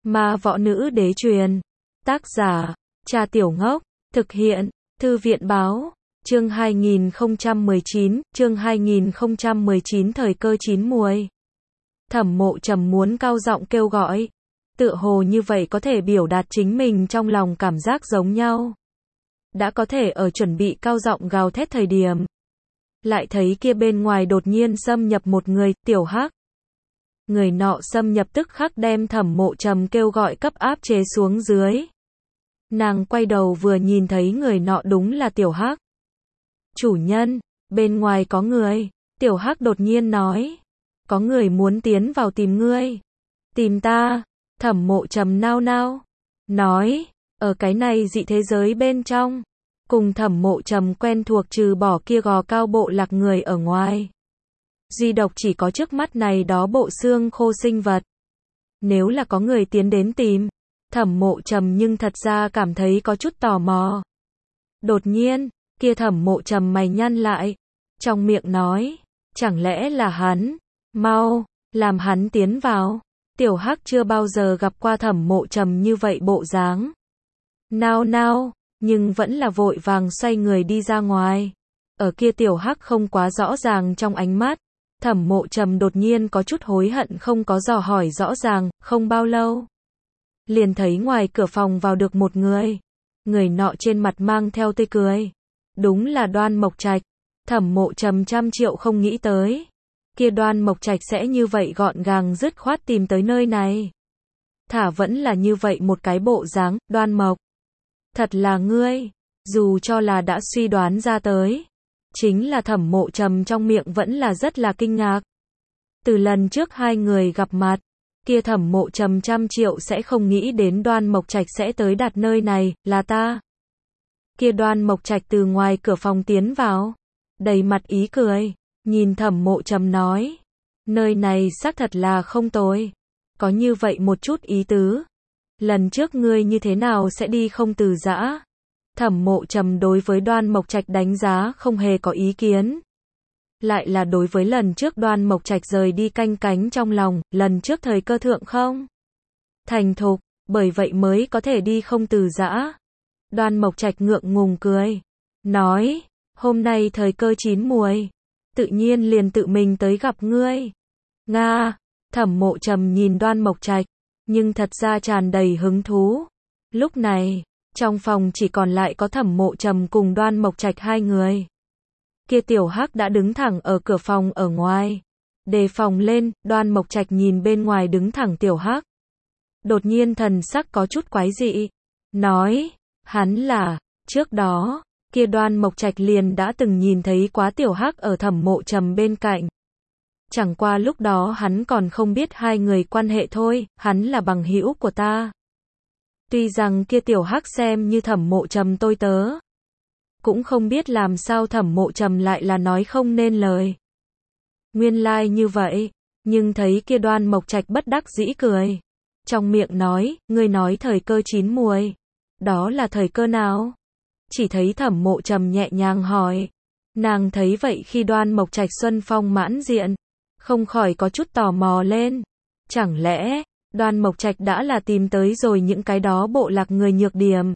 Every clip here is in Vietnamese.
Ma võ nữ đế truyền. Tác giả, Cha Tiểu Ngốc. Thực hiện, Thư viện báo. Chương 2019 thời cơ chín muồi. Thẩm Mộ Trầm muốn cao giọng kêu gọi. Tựa hồ như vậy có thể biểu đạt chính mình trong lòng cảm giác giống nhau. Đã có thể ở chuẩn bị cao giọng gào thét thời điểm. Lại thấy kia bên ngoài đột nhiên xâm nhập một người, Tiểu Hắc. Người nọ xâm nhập tức khắc đem Thẩm Mộ Trầm kêu gọi cấp áp chế xuống dưới. Nàng quay đầu vừa nhìn thấy người nọ đúng là Tiểu Hắc. Chủ nhân, bên ngoài có người. Tiểu Hắc đột nhiên nói. Có người muốn tiến vào tìm ngươi. Tìm ta. Thẩm Mộ Trầm nao nao. Nói, ở cái này dị thế giới bên trong. Cùng Thẩm Mộ Trầm quen thuộc trừ bỏ kia gò cao bộ lạc người ở ngoài. Duy độc chỉ có trước mắt này đó bộ xương khô sinh vật. Nếu là có người tiến đến tìm. Thẩm Mộ Trầm nhưng thật ra cảm thấy có chút tò mò. Đột nhiên, kia Thẩm Mộ Trầm mày nhăn lại. Trong miệng nói, chẳng lẽ là hắn? Mau, làm hắn tiến vào. Tiểu Hắc chưa bao giờ gặp qua Thẩm Mộ Trầm như vậy bộ dáng. Nao nao, nhưng vẫn là vội vàng xoay người đi ra ngoài. Ở kia Tiểu Hắc không quá rõ ràng trong ánh mắt. Thẩm Mộ Trầm đột nhiên có chút hối hận không có dò hỏi rõ ràng, không bao lâu. Liền thấy ngoài cửa phòng vào được một người. Người nọ trên mặt mang theo tươi cười. Đúng là Đoan Mộc Trạch. Thẩm Mộ Trầm trăm triệu không nghĩ tới. Kia Đoan Mộc Trạch sẽ như vậy gọn gàng dứt khoát tìm tới nơi này. Thả vẫn là như vậy một cái bộ dáng, Đoan Mộc. Thật là ngươi, dù cho là đã suy đoán ra tới. Chính là Thẩm Mộ Trầm trong miệng vẫn là rất là kinh ngạc. Từ lần trước hai người gặp mặt, kia Thẩm Mộ Trầm trăm triệu sẽ không nghĩ đến Đoan Mộc Trạch sẽ tới đặt nơi này, là ta. Kia Đoan Mộc Trạch từ ngoài cửa phòng tiến vào, đầy mặt ý cười, nhìn Thẩm Mộ Trầm nói, nơi này xác thật là không tồi, có như vậy một chút ý tứ. Lần trước ngươi như thế nào sẽ đi không từ giã? Thẩm Mộ Trầm đối với Đoan Mộc Trạch đánh giá không hề có ý kiến. Lại là đối với lần trước Đoan Mộc Trạch rời đi canh cánh trong lòng, lần trước thời cơ thượng không? Thành thục, bởi vậy mới có thể đi không từ giã. Đoan Mộc Trạch ngượng ngùng cười. Nói, hôm nay thời cơ chín muồi. Tự nhiên liền tự mình tới gặp ngươi. Nga, Thẩm Mộ Trầm nhìn Đoan Mộc Trạch, nhưng thật ra tràn đầy hứng thú. Lúc này, trong phòng chỉ còn lại có Thẩm Mộ Trầm cùng Đoan Mộc Trạch hai người. Kia Tiểu Hắc đã đứng thẳng ở cửa phòng ở ngoài. Đề phòng lên, Đoan Mộc Trạch nhìn bên ngoài đứng thẳng Tiểu Hắc. Đột nhiên thần sắc có chút quái dị. Nói, hắn là, trước đó, kia Đoan Mộc Trạch liền đã từng nhìn thấy quá Tiểu Hắc ở Thẩm Mộ Trầm bên cạnh. Chẳng qua lúc đó hắn còn không biết hai người quan hệ thôi, hắn là bằng hữu của ta. Tuy rằng kia Tiểu Hắc xem như Thẩm Mộ Trầm tôi tớ. Cũng không biết làm sao Thẩm Mộ Trầm lại là nói không nên lời. Nguyên lai như vậy, nhưng thấy kia Đoan Mộc Trạch bất đắc dĩ cười. Trong miệng nói, ngươi nói thời cơ chín muồi. Đó là thời cơ nào? Chỉ thấy Thẩm Mộ Trầm nhẹ nhàng hỏi. Nàng thấy vậy khi Đoan Mộc Trạch xuân phong mãn diện, không khỏi có chút tò mò lên. Chẳng lẽ, Đoan Mộc Trạch đã là tìm tới rồi những cái đó bộ lạc người nhược điểm?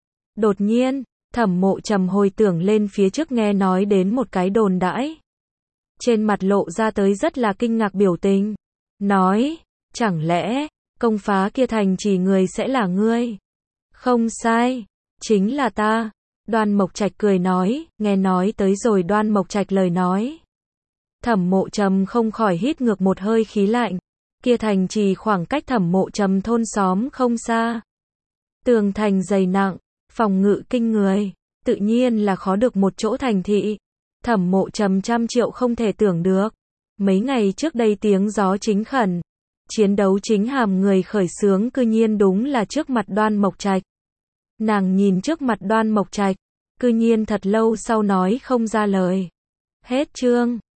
Đột nhiên, Thẩm Mộ Trầm hồi tưởng lên phía trước nghe nói đến một cái đồn đãi. Trên mặt lộ ra tới rất là kinh ngạc biểu tình. Nói, chẳng lẽ, công phá kia thành trì người sẽ là ngươi? Không sai, chính là ta. Đoan Mộc Trạch cười nói, nghe nói tới rồi Đoan Mộc Trạch lời nói. Thẩm Mộ Trầm không khỏi hít ngược một hơi khí lạnh. Kia thành trì khoảng cách Thẩm Mộ Trầm thôn xóm không xa. Tường thành dày nặng, phòng ngự kinh người, tự nhiên là khó được một chỗ thành thị. Thẩm Mộ Trầm trăm triệu không thể tưởng được. Mấy ngày trước đây tiếng gió chính khẩn, chiến đấu chính hàm người khởi xướng cư nhiên đúng là trước mặt Đoan Mộc Trạch. Nàng nhìn trước mặt Đoan Mộc Trạch, cư nhiên thật lâu sau nói không ra lời. Hết chương.